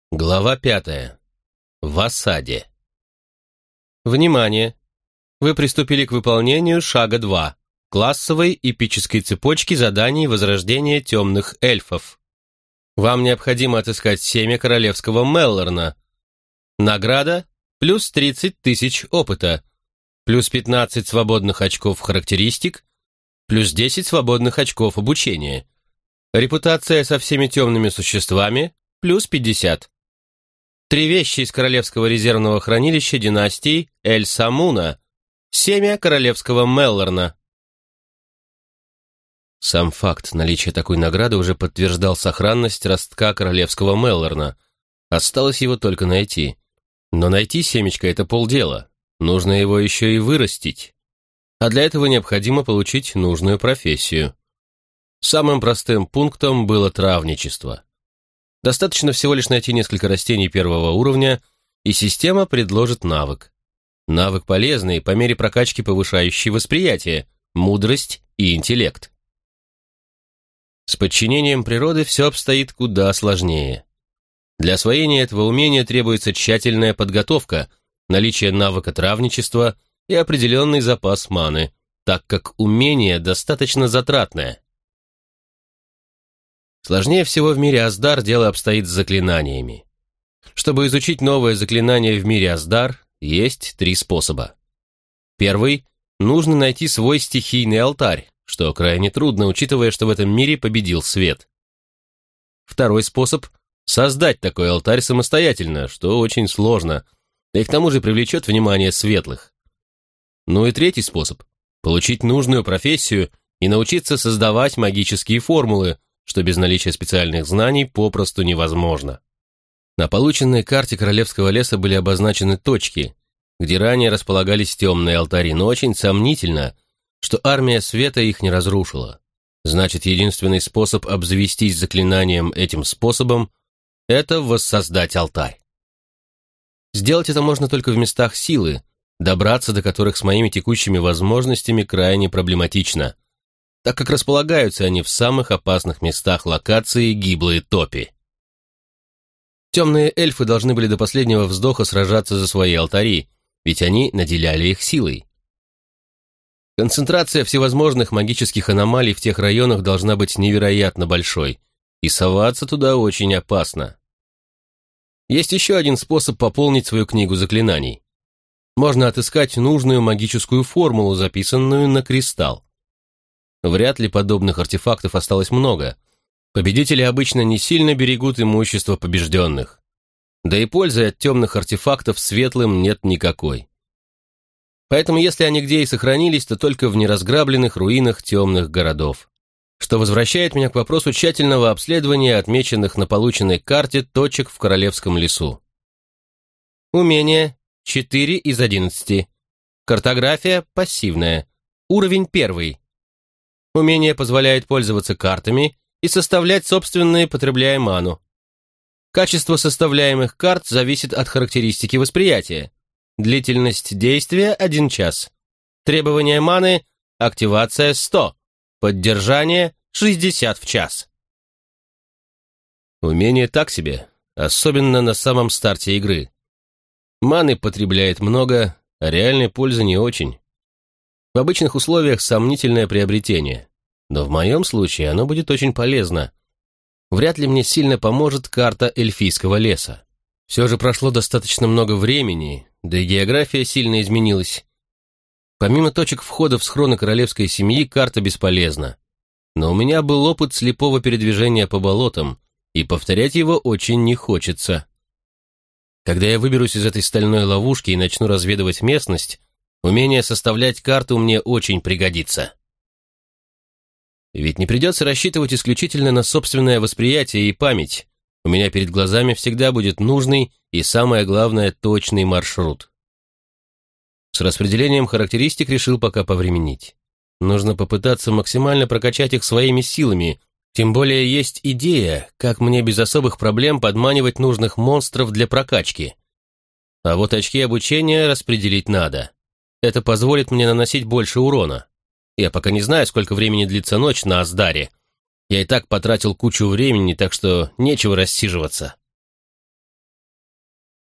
Глава 5. В осаде. Внимание! Вы приступили к выполнению шага 2. Классовой эпической цепочки заданий возрождения темных эльфов. Вам необходимо отыскать семя королевского Меллорна. Награда плюс 30 тысяч опыта, плюс 15 свободных очков характеристик, плюс 10 свободных очков обучения. Репутация со всеми темными существами плюс 50. 3 вещи из Королевского резервного хранилища династии Эль-Самуна. Семя королевского Меллорна. Сам факт наличия такой награды уже подтверждал сохранность ростка королевского Меллорна. Осталось его только найти. Но найти семечко — это полдела. Нужно его еще и вырастить. А для этого необходимо получить нужную профессию. Самым простым пунктом было травничество. Достаточно всего лишь найти несколько растений первого уровня, и система предложит навык. Навык полезный, по мере прокачки повышающий восприятие, мудрость и интеллект. С подчинением природы все обстоит куда сложнее. Для освоения этого умения требуется тщательная подготовка, наличие навыка травничества и определенный запас маны, так как умение достаточно затратное. Сложнее всего в мире Аздар дело обстоит с заклинаниями. Чтобы изучить новое заклинание в мире Аздар, есть 3 способа. Первый – нужно найти свой стихийный алтарь, что крайне трудно, учитывая, что в этом мире победил свет. Второй способ – создать такой алтарь самостоятельно, что очень сложно, и к тому же привлечет внимание светлых. Ну и третий способ – получить нужную профессию и научиться создавать магические формулы, что без наличия специальных знаний попросту невозможно. На полученной карте Королевского леса были обозначены точки, где ранее располагались темные алтари, но очень сомнительно, что армия света их не разрушила. Значит, единственный способ обзавестись заклинанием этим способом – это воссоздать алтарь. Сделать это можно только в местах силы, добраться до которых с моими текущими возможностями крайне проблематично, так как располагаются они в самых опасных местах локации гиблые топи. Темные эльфы должны были до последнего вздоха сражаться за свои алтари, ведь они наделяли их силой. Концентрация всевозможных магических аномалий в тех районах должна быть невероятно большой, и соваться туда очень опасно. Есть еще один способ пополнить свою книгу заклинаний. Можно отыскать нужную магическую формулу, записанную на кристалл. Вряд ли подобных артефактов осталось много. Победители обычно не сильно берегут имущество побежденных. Да и пользы от темных артефактов светлым нет никакой. Поэтому если они где и сохранились, то только в неразграбленных руинах темных городов. Что возвращает меня к вопросу тщательного обследования отмеченных на полученной карте точек в Королевском лесу. Умение 4 из 11. Картография пассивная. Уровень 1. Умение позволяет пользоваться картами и составлять собственные, потребляя ману. Качество составляемых карт зависит от характеристики восприятия. Длительность действия 1 час. Требования маны – активация 100. Поддержание 60 в час. Умение так себе, особенно на самом старте игры. Маны потребляет много, а реальной пользы не очень. В обычных условиях сомнительное приобретение, но в моем случае оно будет очень полезно. Вряд ли мне сильно поможет карта эльфийского леса. Все же прошло достаточно много времени, да и география сильно изменилась. Помимо точек входа в схроны королевской семьи, карта бесполезна. Но у меня был опыт слепого передвижения по болотам, и повторять его очень не хочется. Когда я выберусь из этой стальной ловушки и начну разведывать местность, умение составлять карту мне очень пригодится. Ведь не придется рассчитывать исключительно на собственное восприятие и память. У меня перед глазами всегда будет нужный и, самое главное, точный маршрут. С распределением характеристик решил пока повременить. Нужно попытаться максимально прокачать их своими силами, тем более есть идея, как мне без особых проблем подманивать нужных монстров для прокачки. А вот очки обучения распределить надо. Это позволит мне наносить больше урона. Я пока не знаю, сколько времени длится ночь на Аздаре. Я и так потратил кучу времени, так что нечего рассиживаться.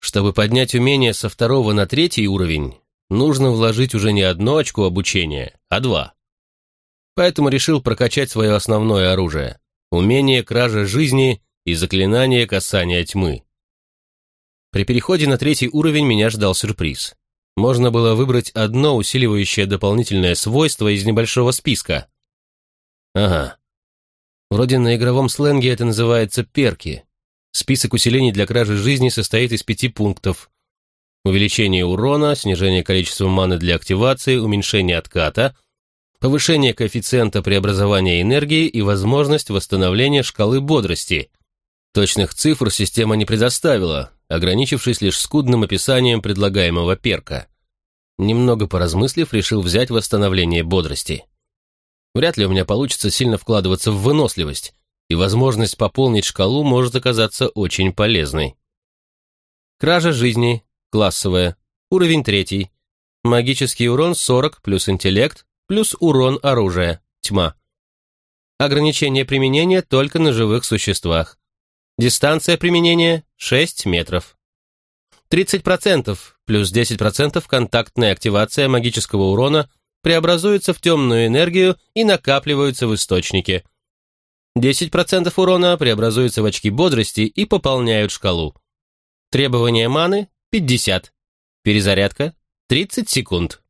Чтобы поднять умение со 2 на 3 уровень, нужно вложить уже не 1 очко обучения, а 2. Поэтому решил прокачать свое основное оружие – умение кража жизни и заклинание касания тьмы. При переходе на 3 уровень меня ждал сюрприз. Можно было выбрать одно усиливающее дополнительное свойство из небольшого списка. Ага. Вроде на игровом сленге это называется перки. Список усилений для кражи жизни состоит из 5 пунктов. Увеличение урона, снижение количества маны для активации, уменьшение отката, повышение коэффициента преобразования энергии и возможность восстановления шкалы бодрости. Точных цифр система не предоставила, ограничившись лишь скудным описанием предлагаемого перка. Немного поразмыслив, решил взять восстановление бодрости. Вряд ли у меня получится сильно вкладываться в выносливость, и возможность пополнить шкалу может оказаться очень полезной. Кража жизни, классовая, уровень 3, магический урон 40 плюс интеллект, плюс урон оружия, тьма. Ограничение применения только на живых существах. Дистанция применения 6 метров. 30% плюс 10% контактная активация магического урона преобразуются в темную энергию и накапливаются в источнике. 10% урона преобразуются в очки бодрости и пополняют шкалу. Требование маны 50. Перезарядка 30 секунд.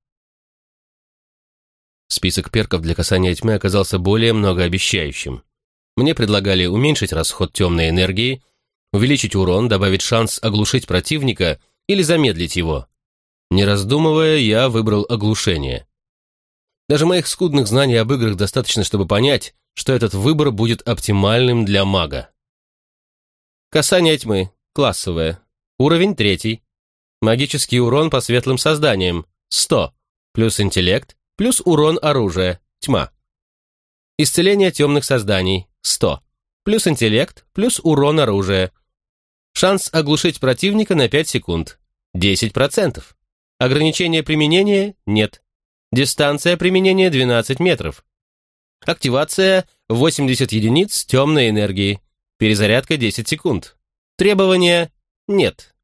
Список перков для касания тьмы оказался более многообещающим. Мне предлагали уменьшить расход темной энергии, увеличить урон, добавить шанс оглушить противника или замедлить его. Не раздумывая, я выбрал оглушение. Даже моих скудных знаний об играх достаточно, чтобы понять, что этот выбор будет оптимальным для мага. Касание тьмы. Классовое. Уровень 3. Магический урон по светлым созданиям. 100. Плюс интеллект, плюс урон оружия. Тьма. Исцеление темных созданий. 100. Плюс интеллект, плюс урон оружия. Шанс оглушить противника на 5 секунд. 10%. Ограничение применения нет. Дистанция применения 12 метров. Активация 80 единиц темной энергии. Перезарядка 10 секунд. Требования нет.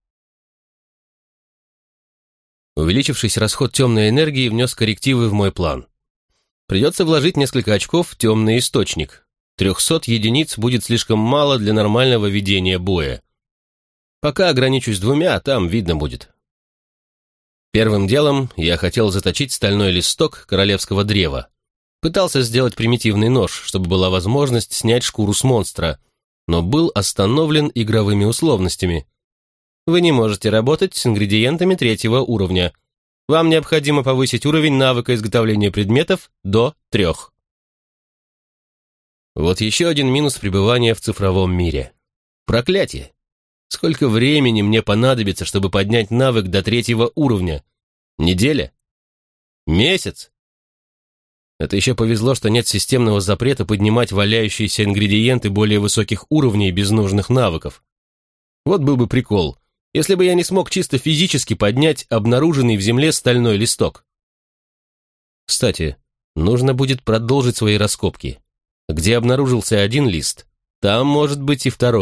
Увеличившийся расход темной энергии внес коррективы в мой план. Придется вложить несколько очков в темный источник. 300 единиц будет слишком мало для нормального ведения боя. Пока ограничусь 2, а там видно будет. Первым делом я хотел заточить стальной листок королевского древа. Пытался сделать примитивный нож, чтобы была возможность снять шкуру с монстра, но был остановлен игровыми условностями. Вы не можете работать с ингредиентами 3 уровня. Вам необходимо повысить уровень навыка изготовления предметов до 3. Вот еще один минус пребывания в цифровом мире. Проклятие! Сколько времени мне понадобится, чтобы поднять навык до 3 уровня? Неделя? Месяц? Это еще повезло, что нет системного запрета поднимать валяющиеся ингредиенты более высоких уровней без нужных навыков. Вот был бы прикол, если бы я не смог чисто физически поднять обнаруженный в земле стальной листок. Кстати, нужно будет продолжить свои раскопки. Где обнаружился один лист, там может быть и 2.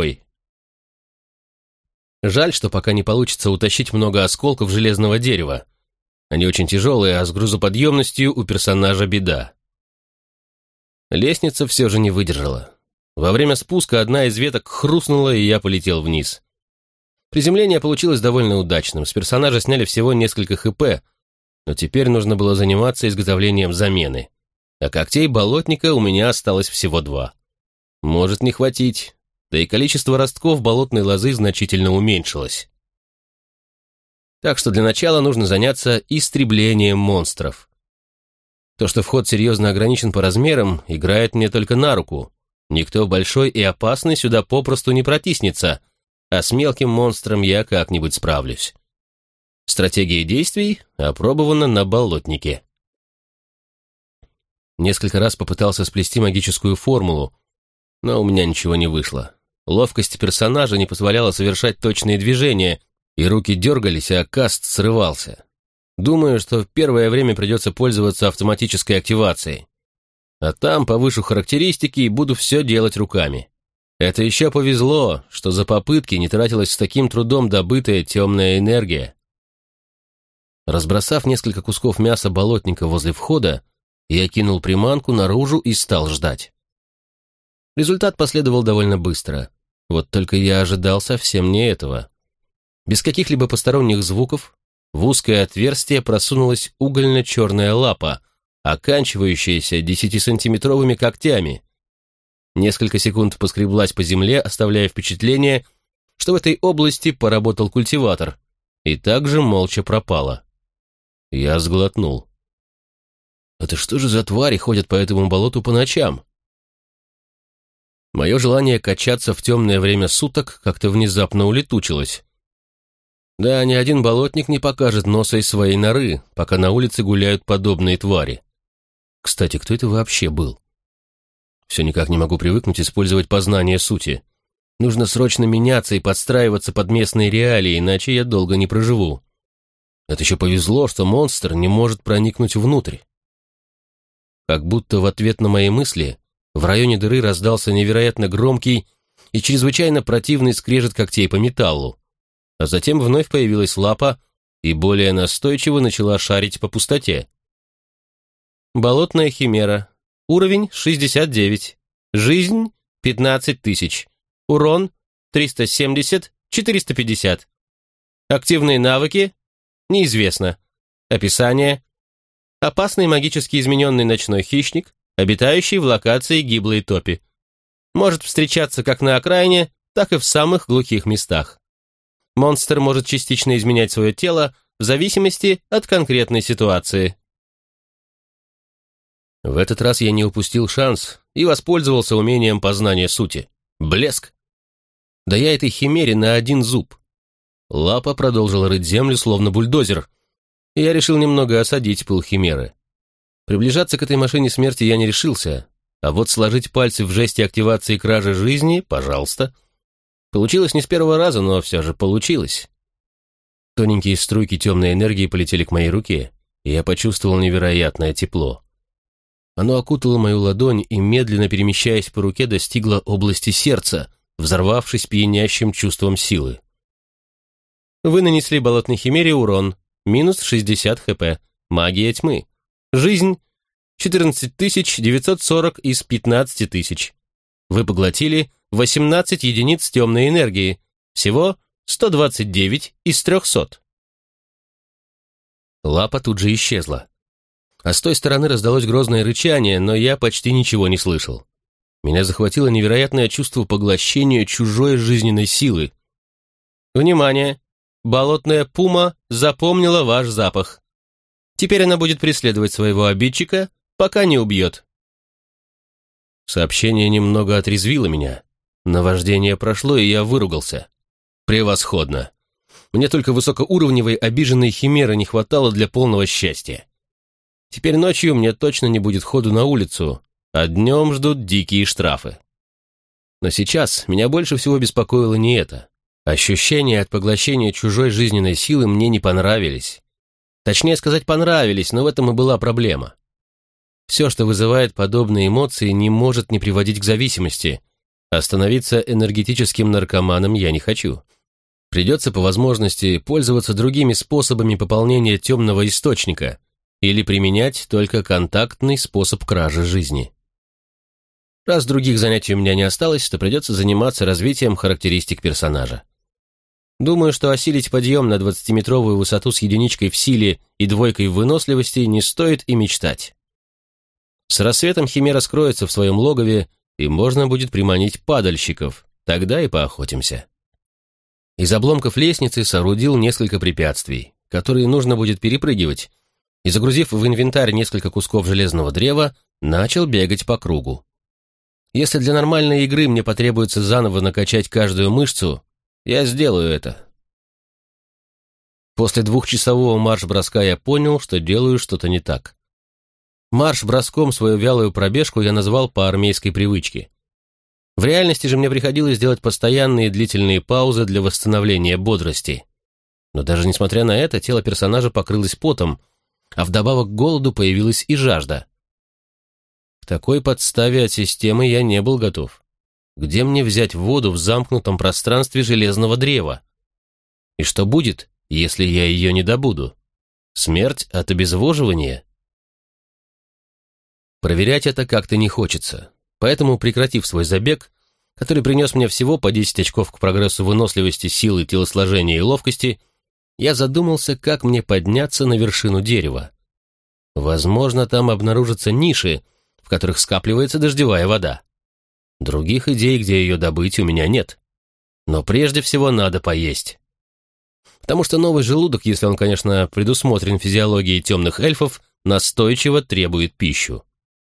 Жаль, что пока не получится утащить много осколков железного дерева. Они очень тяжелые, а с грузоподъемностью у персонажа беда. Лестница все же не выдержала. Во время спуска одна из веток хрустнула, и я полетел вниз. Приземление получилось довольно удачным, с персонажа сняли всего несколько ХП, но теперь нужно было заниматься изготовлением замены. А когтей болотника у меня осталось всего 2. Может не хватить, да и количество ростков болотной лозы значительно уменьшилось. Так что для начала нужно заняться истреблением монстров. То, что вход серьезно ограничен по размерам, играет мне только на руку. Никто большой и опасный сюда попросту не протиснется, а с мелким монстром я как-нибудь справлюсь. Стратегия действий опробована на болотнике. Несколько раз попытался сплести магическую формулу, но у меня ничего не вышло. Ловкость персонажа не позволяла совершать точные движения, и руки дергались, а каст срывался. Думаю, что в первое время придется пользоваться автоматической активацией. А там повышу характеристики и буду все делать руками. Это еще повезло, что за попытки не тратилась с таким трудом добытая темная энергия. Разбросав несколько кусков мяса болотника возле входа, я кинул приманку наружу и стал ждать. Результат последовал довольно быстро. Вот только я ожидал совсем не этого. Без каких-либо посторонних звуков в узкое отверстие просунулась угольно-черная лапа, оканчивающаяся 10-сантиметровыми когтями. Несколько секунд поскреблась по земле, оставляя впечатление, что в этой области поработал культиватор, и также молча пропала. Я сглотнул. Это что же за твари ходят по этому болоту по ночам? Мое желание качаться в темное время суток как-то внезапно улетучилось. Да, ни один болотник не покажет носа из своей норы, пока на улице гуляют подобные твари. Кстати, кто это вообще был? Все никак не могу привыкнуть использовать познание сути. Нужно срочно меняться и подстраиваться под местные реалии, иначе я долго не проживу. Это еще повезло, что монстр не может проникнуть внутрь. Как будто в ответ на мои мысли в районе дыры раздался невероятно громкий и чрезвычайно противный скрежет когтей по металлу, а затем вновь появилась лапа и более настойчиво начала шарить по пустоте. Болотная химера. Уровень 69. Жизнь 15 тысяч. Урон 370-450. Активные навыки неизвестно. Описание. Опасный магически измененный ночной хищник, обитающий в локации гиблой топи. Может встречаться как на окраине, так и в самых глухих местах. Монстр может частично изменять свое тело в зависимости от конкретной ситуации. В этот раз я не упустил шанс и воспользовался умением познания сути. Блеск! Да я этой химере на один зуб. Лапа продолжила рыть землю, словно бульдозер, и я решил немного осадить пыл химеры. Приближаться к этой машине смерти я не решился, а вот сложить пальцы в жесте активации кражи жизни, пожалуйста. Получилось не с первого раза, но все же получилось. Тоненькие струйки темной энергии полетели к моей руке, и я почувствовал невероятное тепло. Оно окутало мою ладонь и, медленно перемещаясь по руке, достигло области сердца, взорвавшись пьянящим чувством силы. Вы нанесли болотной химере урон, минус 60 хп, магия тьмы. Жизнь 14940 из 15 тысяч. Вы поглотили 18 единиц темной энергии, всего 129 из 300. Лапа тут же исчезла. А с той стороны раздалось грозное рычание, но я почти ничего не слышал. Меня захватило невероятное чувство поглощения чужой жизненной силы. Внимание! Болотная пума запомнила ваш запах. Теперь она будет преследовать своего обидчика, пока не убьет. Сообщение немного отрезвило меня. Наваждение прошло, и я выругался. Превосходно! Мне только высокоуровневой обиженной химеры не хватало для полного счастья. Теперь ночью мне точно не будет ходу на улицу, а днем ждут дикие штрафы. Но сейчас меня больше всего беспокоило не это. Ощущения от поглощения чужой жизненной силы мне не понравились. Точнее сказать, понравились, но в этом и была проблема. Все, что вызывает подобные эмоции, не может не приводить к зависимости. А становиться энергетическим наркоманом я не хочу. Придется по возможности пользоваться другими способами пополнения темного источника или применять только контактный способ кражи жизни. Раз других занятий у меня не осталось, то придется заниматься развитием характеристик персонажа. Думаю, что осилить подъем на 20-метровую высоту с единичкой в силе и двойкой в выносливости не стоит и мечтать. С рассветом химера скроется в своем логове, и можно будет приманить падальщиков, тогда и поохотимся. Из обломков лестницы соорудил несколько препятствий, которые нужно будет перепрыгивать, и, загрузив в инвентарь несколько кусков железного древа, начал бегать по кругу. Если для нормальной игры мне потребуется заново накачать каждую мышцу, я сделаю это. После 2-часового марш-броска я понял, что делаю что-то не так. Марш-броском свою вялую пробежку я назвал по армейской привычке. В реальности же мне приходилось делать постоянные длительные паузы для восстановления бодрости. Но даже несмотря на это, тело персонажа покрылось потом, а вдобавок к голоду появилась и жажда. К такой подставе от системы я не был готов. где мне взять воду в замкнутом пространстве железного древа? И что будет, если я ее не добуду? Смерть от обезвоживания? Проверять это как-то не хочется, поэтому, прекратив свой забег, который принес мне всего по 10 очков к прогрессу выносливости, силы, телосложения и ловкости, я задумался, как мне подняться на вершину дерева. Возможно, там обнаружатся ниши, в которых скапливается дождевая вода. Других идей, где ее добыть, у меня нет. Но прежде всего надо поесть. Потому что новый желудок, если он, конечно, предусмотрен физиологией темных эльфов, настойчиво требует пищу.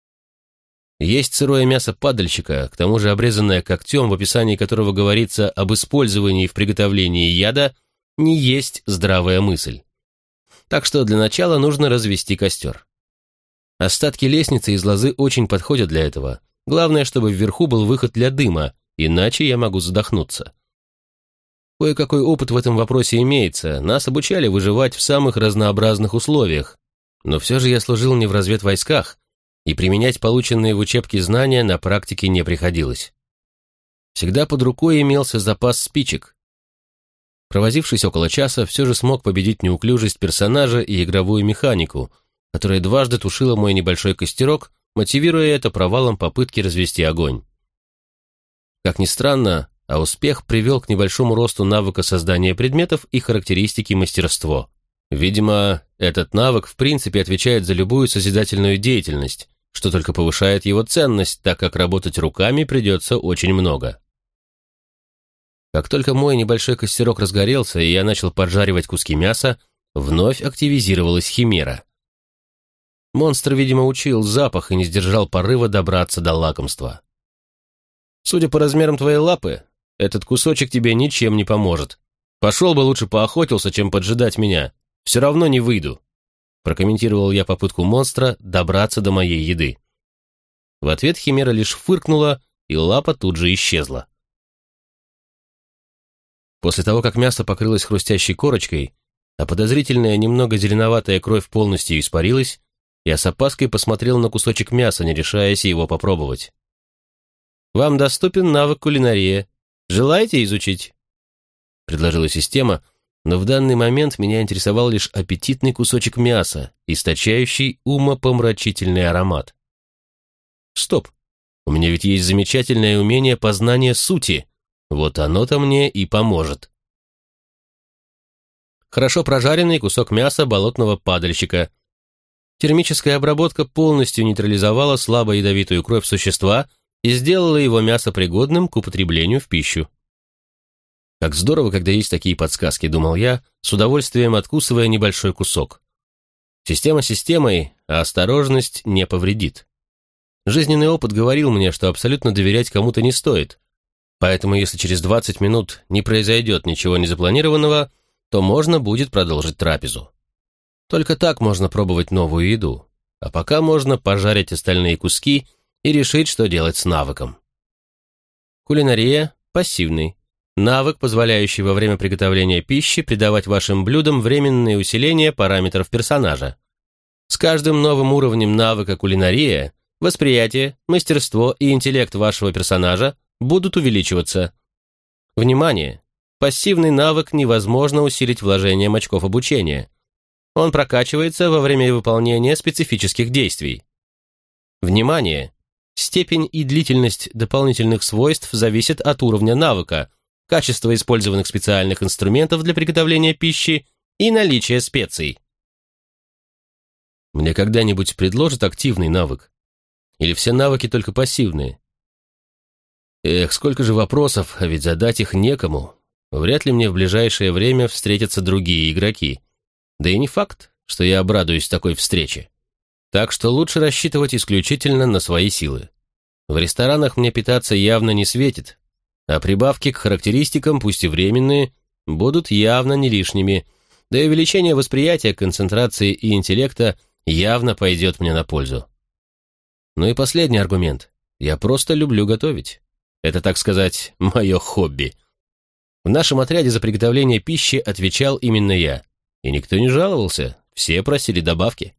Есть сырое мясо падальщика, к тому же обрезанное когтем, в описании которого говорится об использовании в приготовлении яда, не есть здравая мысль. Так что для начала нужно развести костер. Остатки лестницы из лозы очень подходят для этого. Главное, чтобы вверху был выход для дыма, иначе я могу задохнуться. Кое-какой опыт в этом вопросе имеется, нас обучали выживать в самых разнообразных условиях, но все же я служил не в разведвойсках, и применять полученные в учебке знания на практике не приходилось. Всегда под рукой имелся запас спичек. Провозившись около часа, все же смог победить неуклюжесть персонажа и игровую механику, которая дважды тушила мой небольшой костерок, мотивируя это провалом попытки развести огонь. Как ни странно, а успех привел к небольшому росту навыка создания предметов и характеристики мастерство. Видимо, этот навык в принципе отвечает за любую созидательную деятельность, что только повышает его ценность, так как работать руками придется очень много. Как только мой небольшой костерок разгорелся, и я начал поджаривать куски мяса, вновь активизировалась химера. Монстр, видимо, учуял запах и не сдержал порыва добраться до лакомства. «Судя по размерам твоей лапы, этот кусочек тебе ничем не поможет. Пошел бы лучше поохотился, чем поджидать меня. Все равно не выйду», прокомментировал я попытку монстра добраться до моей еды. В ответ химера лишь фыркнула, и лапа тут же исчезла. После того, как мясо покрылось хрустящей корочкой, а подозрительная немного зеленоватая кровь полностью испарилась, я с опаской посмотрел на кусочек мяса, не решаясь его попробовать. «Вам доступен навык кулинария. Желаете изучить?» предложила система, но в данный момент меня интересовал лишь аппетитный кусочек мяса, источающий умопомрачительный аромат. «Стоп! У меня ведь есть замечательное умение познания сути. Вот оно-то мне и поможет». Хорошо прожаренный кусок мяса болотного падальщика. Термическая обработка полностью нейтрализовала слабо ядовитую кровь существа и сделала его мясо пригодным к употреблению в пищу. Как здорово, когда есть такие подсказки, думал я, с удовольствием откусывая небольшой кусок. Система системой, а осторожность не повредит. Жизненный опыт говорил мне, что абсолютно доверять кому-то не стоит, поэтому если через 20 минут не произойдет ничего незапланированного, то можно будет продолжить трапезу. Только так можно пробовать новую еду, а пока можно пожарить остальные куски и решить, что делать с навыком. Кулинария – пассивный. Навык, позволяющий во время приготовления пищи придавать вашим блюдам временные усиления параметров персонажа. С каждым новым уровнем навыка кулинария восприятие, мастерство и интеллект вашего персонажа будут увеличиваться. Внимание! Пассивный навык невозможно усилить вложением очков обучения. Он прокачивается во время выполнения специфических действий. Внимание! Степень и длительность дополнительных свойств зависит от уровня навыка, качества использованных специальных инструментов для приготовления пищи и наличия специй. Мне когда-нибудь предложат активный навык? Или все навыки только пассивные? Эх, сколько же вопросов, а ведь задать их некому. Вряд ли мне в ближайшее время встретятся другие игроки. Да и не факт, что я обрадуюсь такой встрече. Так что лучше рассчитывать исключительно на свои силы. В ресторанах мне питаться явно не светит, а прибавки к характеристикам, пусть и временные, будут явно не лишними, да и увеличение восприятия, концентрации и интеллекта явно пойдет мне на пользу. Ну и последний аргумент. Я просто люблю готовить. Это, так сказать, мое хобби. В нашем отряде за приготовление пищи отвечал именно я. И никто не жаловался, все просили добавки.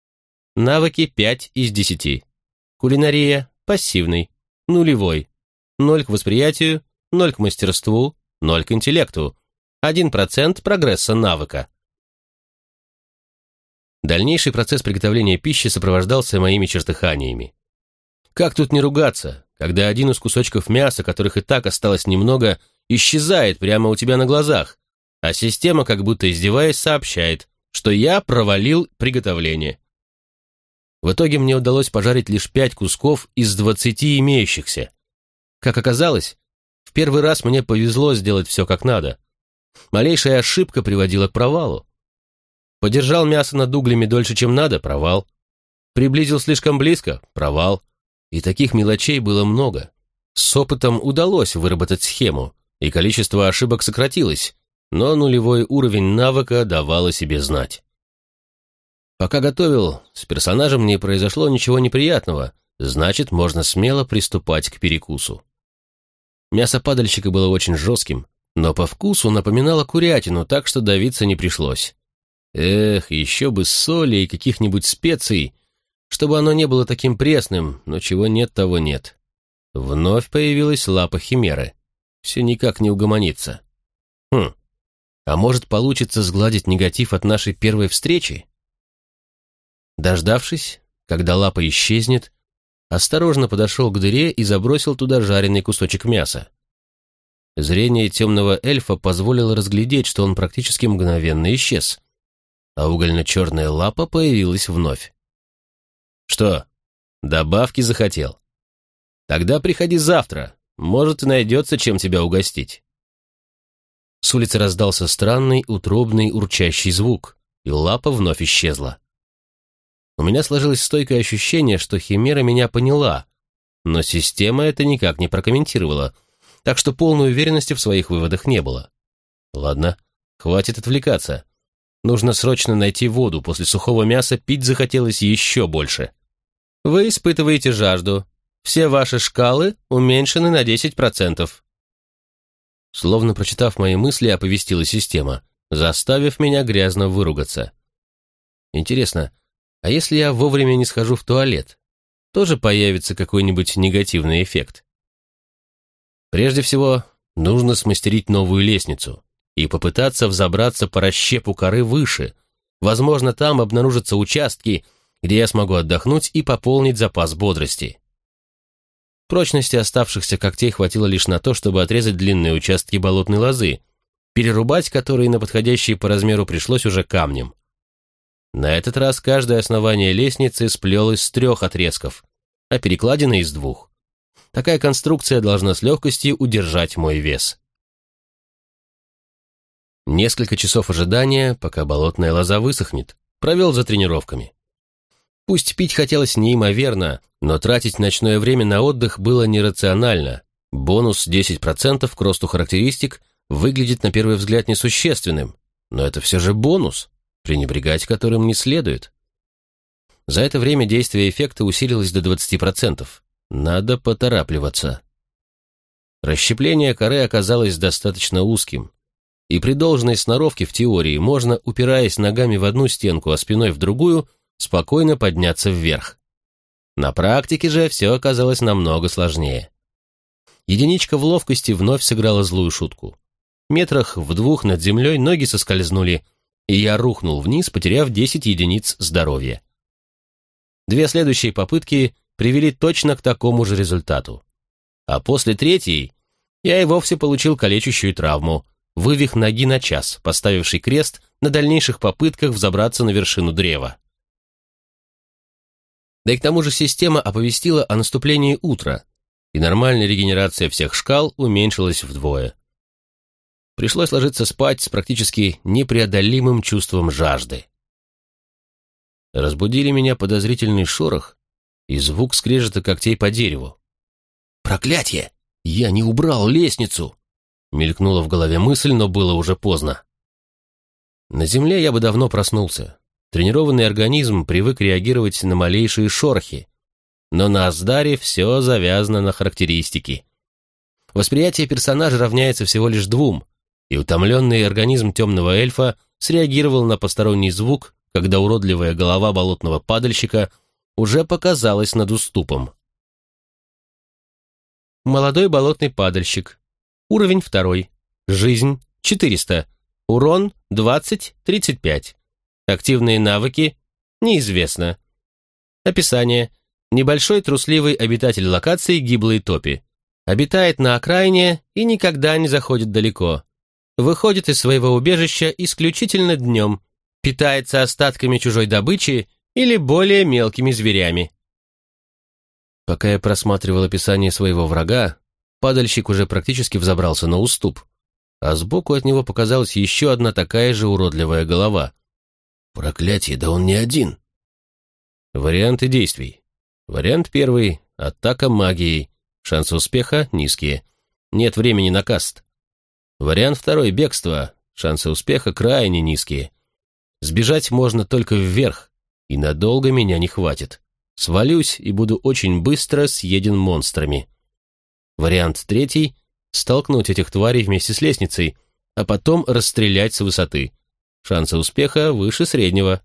Навыки 5 из 10. Кулинария – пассивный, нулевой. 0 к восприятию, 0 к мастерству, 0 к интеллекту, 1% прогресса навыка. Дальнейший процесс приготовления пищи сопровождался моими чертыханиями. Как тут не ругаться, когда один из кусочков мяса, которых и так осталось немного, исчезает прямо у тебя на глазах, а система, как будто издеваясь, сообщает, что я провалил приготовление. В итоге мне удалось пожарить лишь 5 кусков из 20 имеющихся. Как оказалось, в первый раз мне повезло сделать все как надо. Малейшая ошибка приводила к провалу. Подержал мясо над углями дольше, чем надо — провал. Приблизил слишком близко — провал. И таких мелочей было много. С опытом удалось выработать схему, и количество ошибок сократилось, но нулевой уровень навыка давал о себе знать. Пока готовил, с персонажем не произошло ничего неприятного, значит, можно смело приступать к перекусу. Мясо падальщика было очень жестким, но по вкусу напоминало курятину, так что давиться не пришлось. Эх, еще бы соли и каких-нибудь специй, чтобы оно не было таким пресным, но чего нет, того нет. Вновь появилась лапа химеры. Все никак не угомонится. А может, получится сгладить негатив от нашей первой встречи? Дождавшись, когда лапа исчезнет, осторожно подошел к дыре и забросил туда жареный кусочек мяса. Зрение темного эльфа позволило разглядеть, что он практически мгновенно исчез, а угольно-черная лапа появилась вновь. Что, добавки захотел? Тогда приходи завтра, может, и найдется, чем тебя угостить. С улицы раздался странный, утробный, урчащий звук, и лапа вновь исчезла. У меня сложилось стойкое ощущение, что химера меня поняла, но система это никак не прокомментировала, так что полной уверенности в своих выводах не было. Ладно, хватит отвлекаться. Нужно срочно найти воду, после сухого мяса пить захотелось еще больше. Вы испытываете жажду. Все ваши шкалы уменьшены на 10%. Словно прочитав мои мысли, оповестила система, заставив меня грязно выругаться. Интересно, а если я вовремя не схожу в туалет, тоже появится какой-нибудь негативный эффект? Прежде всего, нужно смастерить новую лестницу и попытаться взобраться по расщепу коры выше. Возможно, там обнаружатся участки, где я смогу отдохнуть и пополнить запас бодрости. Прочности оставшихся когтей хватило лишь на то, чтобы отрезать длинные участки болотной лозы, перерубать которые на подходящие по размеру пришлось уже камнем. На этот раз каждое основание лестницы сплелось с 3 отрезков, а перекладина из 2. Такая конструкция должна с легкостью удержать мой вес. Несколько часов ожидания, пока болотная лоза высохнет, провел за тренировками. Пусть пить хотелось неимоверно, но тратить ночное время на отдых было нерационально. Бонус 10% к росту характеристик выглядит на первый взгляд несущественным, но это все же бонус, пренебрегать которым не следует. За это время действие эффекта усилилось до 20%. Надо поторапливаться. Расщепление коры оказалось достаточно узким, и при должной сноровке в теории можно, упираясь ногами в одну стенку, а спиной в другую, спокойно подняться вверх. На практике же все оказалось намного сложнее. Единичка в ловкости вновь сыграла злую шутку. Метрах в 2 над землей ноги соскользнули, и я рухнул вниз, потеряв 10 единиц здоровья. 2 следующие попытки привели точно к такому же результату. А после 3-й я и вовсе получил калечащую травму, вывих ноги на час, поставивший крест на дальнейших попытках взобраться на вершину древа. Да и к тому же система оповестила о наступлении утра, и нормальная регенерация всех шкал уменьшилась вдвое. Пришлось ложиться спать с практически непреодолимым чувством жажды. Разбудили меня подозрительный шорох и звук скрежета когтей по дереву. «Проклятье! Я не убрал лестницу!» Мелькнула в голове мысль, но было уже поздно. На земле я бы давно проснулся. Тренированный организм привык реагировать на малейшие шорохи, но на Аздаре все завязано на характеристики. Восприятие персонажа равняется всего лишь 2, и утомленный организм темного эльфа среагировал на посторонний звук, когда уродливая голова болотного падальщика уже показалась над уступом. молодой болотный падальщик. Уровень 2. Жизнь 400. Урон 20-35. Активные навыки неизвестно. Описание. Небольшой трусливый обитатель локации гиблой топи. Обитает на окраине и никогда не заходит далеко. Выходит из своего убежища исключительно днем. Питается остатками чужой добычи или более мелкими зверями. Пока я просматривал описание своего врага, падальщик уже практически взобрался на уступ, а сбоку от него показалась еще одна такая же уродливая голова. Проклятие, да он не один. Варианты действий. Вариант 1. Атака магией. Шансы успеха низкие. Нет времени на каст. Вариант 2. Бегство. Шансы успеха крайне низкие. Сбежать можно только вверх, и надолго меня не хватит. Свалюсь и буду очень быстро съеден монстрами. Вариант 3. Столкнуть этих тварей вместе с лестницей, а потом расстрелять с высоты. Шансы успеха выше среднего.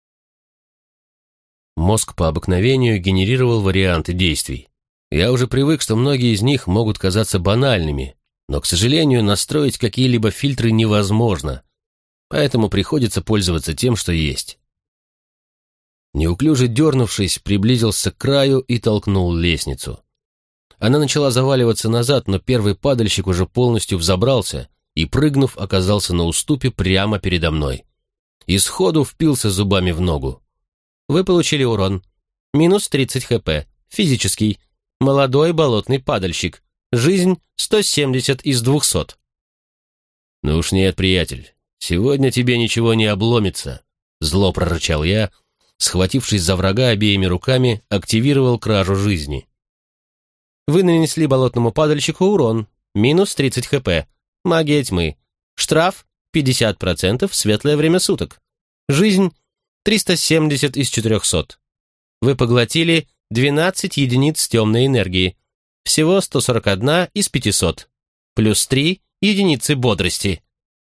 Мозг по обыкновению генерировал варианты действий. Я уже привык, что многие из них могут казаться банальными, но, к сожалению, настроить какие-либо фильтры невозможно, поэтому приходится пользоваться тем, что есть. Неуклюже дернувшись, приблизился к краю и толкнул лестницу. Она начала заваливаться назад, но первый падальщик уже полностью взобрался и, прыгнув, оказался на уступе прямо передо мной. И сходу впился зубами в ногу. Вы получили урон. Минус 30 хп. Физический. Молодой болотный падальщик. Жизнь 170 из 200. Ну уж нет, приятель. Сегодня тебе ничего не обломится. Зло прорычал я, схватившись за врага обеими руками, активировал кражу жизни. Вы нанесли болотному падальщику урон. Минус 30 хп. Магия тьмы. Штраф 50% в светлое время суток. Жизнь 370 из 400. Вы поглотили 12 единиц темной энергии. Всего 141 из 500. Плюс 3 единицы бодрости.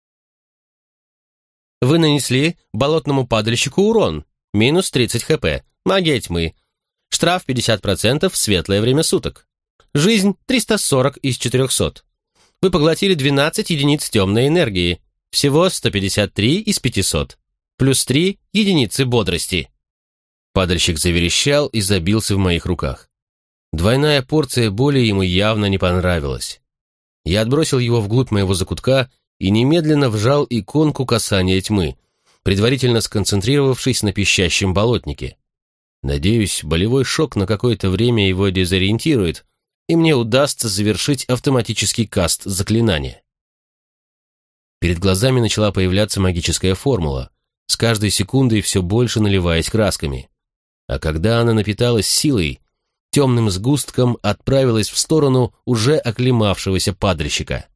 Вы нанесли болотному падальщику урон. Минус 30 хп. Магия тьмы. Штраф 50% в светлое время суток. Жизнь 340 из 400. Вы поглотили 12 единиц темной энергии. Всего 153 из 500. Плюс 3 единицы бодрости. Падальщик заверещал и забился в моих руках. Двойная порция боли ему явно не понравилась. Я отбросил его вглубь моего закутка и немедленно вжал иконку касания тьмы, предварительно сконцентрировавшись на пищащем болотнике. Надеюсь, болевой шок на какое-то время его дезориентирует, и мне удастся завершить автоматический каст заклинания. Перед глазами начала появляться магическая формула, с каждой секундой все больше наливаясь красками. А когда она напиталась силой, темным сгустком отправилась в сторону уже оклемавшегося падальщика.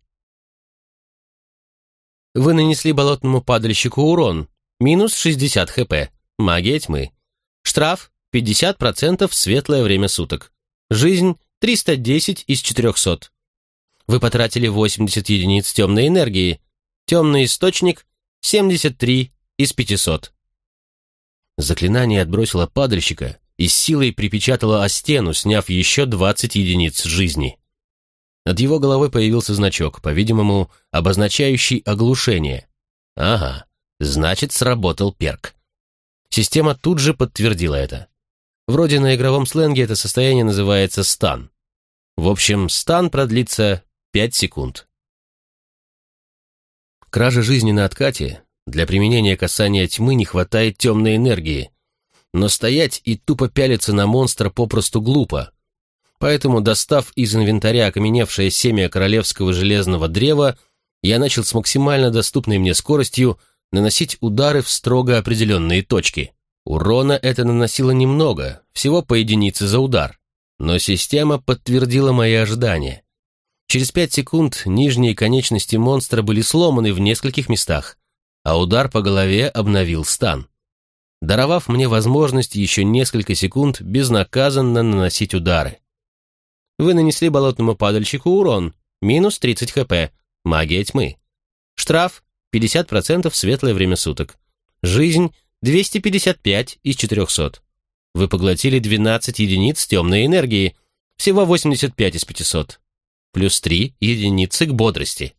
Вы нанесли болотному падальщику урон. Минус 60 хп. Магия тьмы. Штраф 50% в светлое время суток. Жизнь 310 из 400. Вы потратили 80 единиц темной энергии. Темный источник 73 из 500. Заклинание отбросило падальщика и с силой припечатало о стену, сняв еще 20 единиц жизни. Над его головой появился значок, по-видимому, обозначающий оглушение. Ага, значит, сработал перк. Система тут же подтвердила это. Вроде на игровом сленге это состояние называется стан. В общем, стан продлится 5 секунд. Кража жизни на откате. Для применения касания тьмы не хватает темной энергии, но стоять и тупо пялиться на монстра попросту глупо. Поэтому, достав из инвентаря окаменевшее семя королевского железного древа, я начал с максимально доступной мне скоростью наносить удары в строго определенные точки. Урона это наносило немного, всего по единице за удар, но система подтвердила мои ожидания. Через 5 секунд нижние конечности монстра были сломаны в нескольких местах, а удар по голове обновил стан, даровав мне возможность еще несколько секунд безнаказанно наносить удары. Вы нанесли болотному падальщику урон, минус 30 хп, магия тьмы. Штраф 50% в светлое время суток. Жизнь 255 из 400. Вы поглотили 12 единиц темной энергии, всего 85 из 500. плюс 3 единицы к бодрости.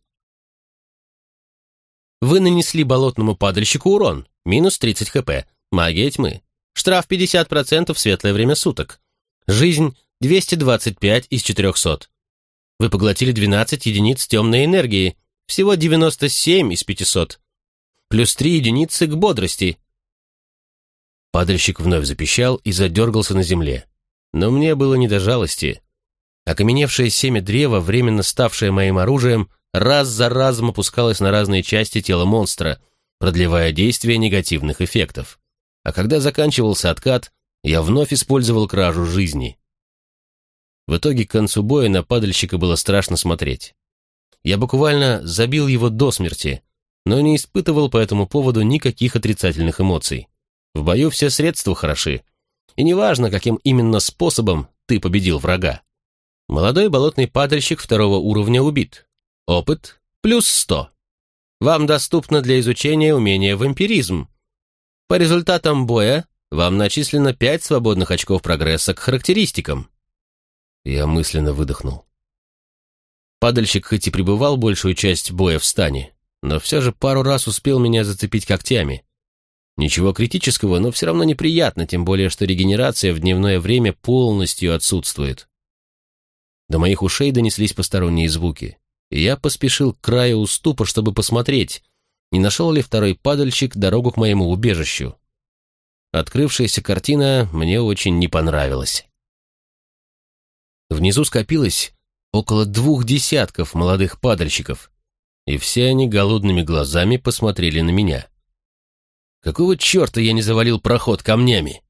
Вы нанесли болотному падальщику урон, минус 30 хп, магия тьмы. Штраф 50% в светлое время суток. Жизнь 225 из 400. Вы поглотили 12 единиц темной энергии, всего 97 из 500. Плюс 3 единицы к бодрости. Падальщик вновь запищал и задергался на земле. Но мне было не до жалости. Окаменевшее семя древа, временно ставшее моим оружием, раз за разом опускалось на разные части тела монстра, продлевая действие негативных эффектов. А когда заканчивался откат, я вновь использовал кражу жизни. В итоге к концу боя на падальщика было страшно смотреть. Я буквально забил его до смерти, но не испытывал по этому поводу никаких отрицательных эмоций. В бою все средства хороши, и неважно, каким именно способом ты победил врага. Молодой болотный падальщик 2-го уровня убит. Опыт плюс 100. Вам доступно для изучения умение вампиризм. По результатам боя вам начислено 5 свободных очков прогресса к характеристикам. Я мысленно выдохнул. Падальщик хоть и пребывал большую часть боя в стане, но все же пару раз успел меня зацепить когтями. Ничего критического, но все равно неприятно, тем более, что регенерация в дневное время полностью отсутствует. До моих ушей донеслись посторонние звуки, и я поспешил к краю уступа, чтобы посмотреть, не нашел ли второй падальщик дорогу к моему убежищу. Открывшаяся картина мне очень не понравилась. Внизу скопилось около 2 десятков молодых падальщиков, и все они голодными глазами посмотрели на меня. Какого черта я не завалил проход камнями?